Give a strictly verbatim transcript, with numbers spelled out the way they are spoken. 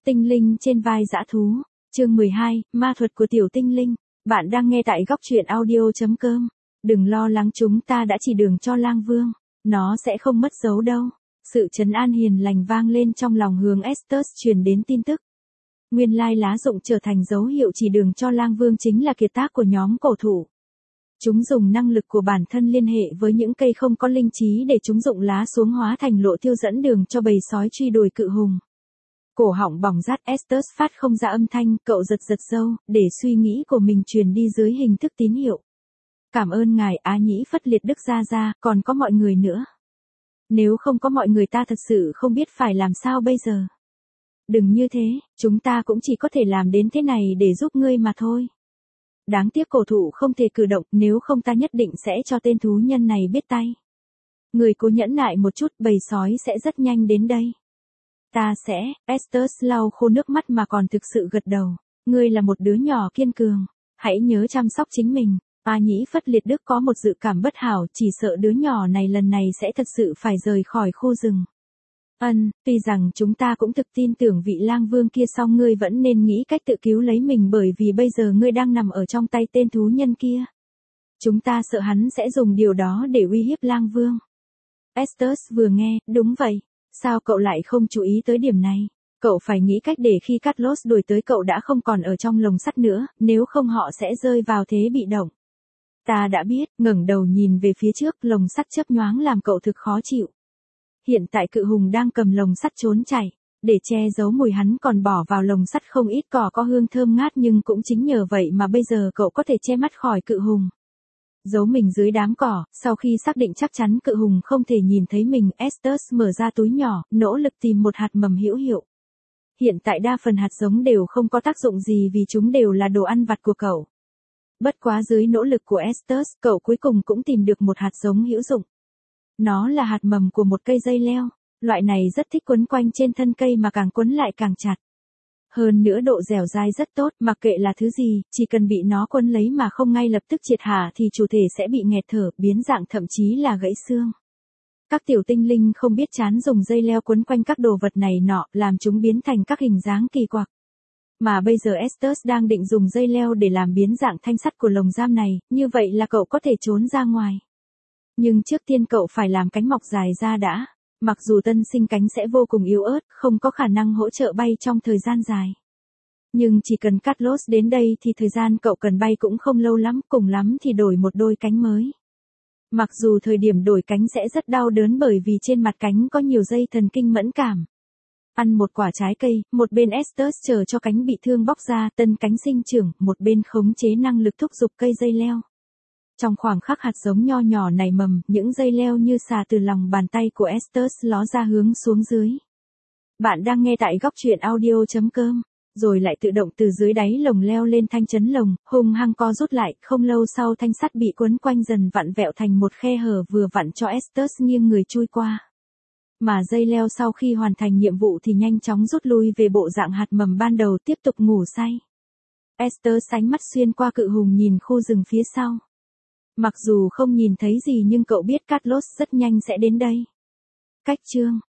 Tinh linh trên vai dã thú, chương mười hai, ma thuật của tiểu tinh linh. Bạn đang nghe tại góc truyện audio chấm com. Đừng lo lắng, chúng ta đã chỉ đường cho Lang Vương, nó sẽ không mất dấu đâu. Sự trấn an hiền lành vang lên trong lòng hướng Estes truyền đến tin tức. Nguyên lai lá rụng trở thành dấu hiệu chỉ đường cho Lang Vương chính là kiệt tác của nhóm cổ thụ. Chúng dùng năng lực của bản thân liên hệ với những cây không có linh trí để chúng rụng lá xuống hóa thành lộ tiêu dẫn đường cho bầy sói truy đuổi cự hùng. Cổ họng bỏng rát, Estes phát không ra âm thanh, cậu giật giật râu, để suy nghĩ của mình truyền đi dưới hình thức tín hiệu. Cảm ơn ngài Á Nhĩ Phất Liệt Đức Gia Gia, còn có mọi người nữa. Nếu không có mọi người ta thật sự không biết phải làm sao bây giờ. Đừng như thế, chúng ta cũng chỉ có thể làm đến thế này để giúp ngươi mà thôi. Đáng tiếc cổ thụ không thể cử động, nếu không ta nhất định sẽ cho tên thú nhân này biết tay. Người cố nhẫn nại một chút, bầy sói sẽ rất nhanh đến đây. Ta sẽ, Estes lau khô nước mắt mà còn thực sự gật đầu. Ngươi là một đứa nhỏ kiên cường, hãy nhớ chăm sóc chính mình. Á Nhĩ Phất Liệt Đức có một dự cảm bất hảo, chỉ sợ đứa nhỏ này lần này sẽ thật sự phải rời khỏi khu rừng. Ân, tuy rằng chúng ta cũng thực tin tưởng vị Lang Vương kia, song ngươi vẫn nên nghĩ cách tự cứu lấy mình, bởi vì bây giờ ngươi đang nằm ở trong tay tên thú nhân kia. Chúng ta sợ hắn sẽ dùng điều đó để uy hiếp Lang Vương. Estes vừa nghe, đúng vậy, sao cậu lại không chú ý tới điểm này? Cậu phải nghĩ cách để khi Carlos đuổi tới cậu đã không còn ở trong lồng sắt nữa, nếu không họ sẽ rơi vào thế bị động. Ta đã biết, ngẩng đầu nhìn về phía trước, lồng sắt chớp nhoáng làm cậu thực khó chịu. Hiện tại cự hùng đang cầm lồng sắt trốn chạy, để che giấu mùi hắn còn bỏ vào lồng sắt không ít cỏ có hương thơm ngát, nhưng cũng chính nhờ vậy mà bây giờ cậu có thể che mắt khỏi cự hùng. Giấu mình dưới đám cỏ, sau khi xác định chắc chắn cự hùng không thể nhìn thấy mình, Estes mở ra túi nhỏ, nỗ lực tìm một hạt mầm hữu hiệu. Hiện tại đa phần hạt giống đều không có tác dụng gì vì chúng đều là đồ ăn vặt của cậu. Bất quá dưới nỗ lực của Estes, cậu cuối cùng cũng tìm được một hạt giống hữu dụng. Nó là hạt mầm của một cây dây leo, loại này rất thích quấn quanh trên thân cây mà càng quấn lại càng chặt. Hơn nữa độ dẻo dai rất tốt, mặc kệ là thứ gì, chỉ cần bị nó quấn lấy mà không ngay lập tức triệt hạ thì chủ thể sẽ bị nghẹt thở, biến dạng, thậm chí là gãy xương. Các tiểu tinh linh không biết chán dùng dây leo quấn quanh các đồ vật này nọ, làm chúng biến thành các hình dáng kỳ quặc. Mà bây giờ Estes đang định dùng dây leo để làm biến dạng thanh sắt của lồng giam này, như vậy là cậu có thể trốn ra ngoài. Nhưng trước tiên cậu phải làm cánh mọc dài ra đã. Mặc dù tân sinh cánh sẽ vô cùng yếu ớt, không có khả năng hỗ trợ bay trong thời gian dài. Nhưng chỉ cần Carlos đến đây thì thời gian cậu cần bay cũng không lâu lắm, cùng lắm thì đổi một đôi cánh mới. Mặc dù thời điểm đổi cánh sẽ rất đau đớn bởi vì trên mặt cánh có nhiều dây thần kinh mẫn cảm. Ăn một quả trái cây, một bên Estes chờ cho cánh bị thương bóc ra, tân cánh sinh trưởng, một bên khống chế năng lực thúc giục cây dây leo. Trong khoảng khắc hạt giống nho nhỏ nảy mầm, những dây leo như xà từ lòng bàn tay của Estes ló ra hướng xuống dưới. Bạn đang nghe tại góc truyện audio chấm com, rồi lại tự động từ dưới đáy lồng leo lên thanh chấn lồng, hung hăng co rút lại, không lâu sau thanh sắt bị quấn quanh dần vặn vẹo thành một khe hở vừa vặn cho Estes nghiêng người chui qua. Mà dây leo sau khi hoàn thành nhiệm vụ thì nhanh chóng rút lui về bộ dạng hạt mầm ban đầu, tiếp tục ngủ say. Estes ánh mắt xuyên qua cự hùng nhìn khu rừng phía sau. Mặc dù không nhìn thấy gì nhưng cậu biết Carlos rất nhanh sẽ đến đây. Cách chương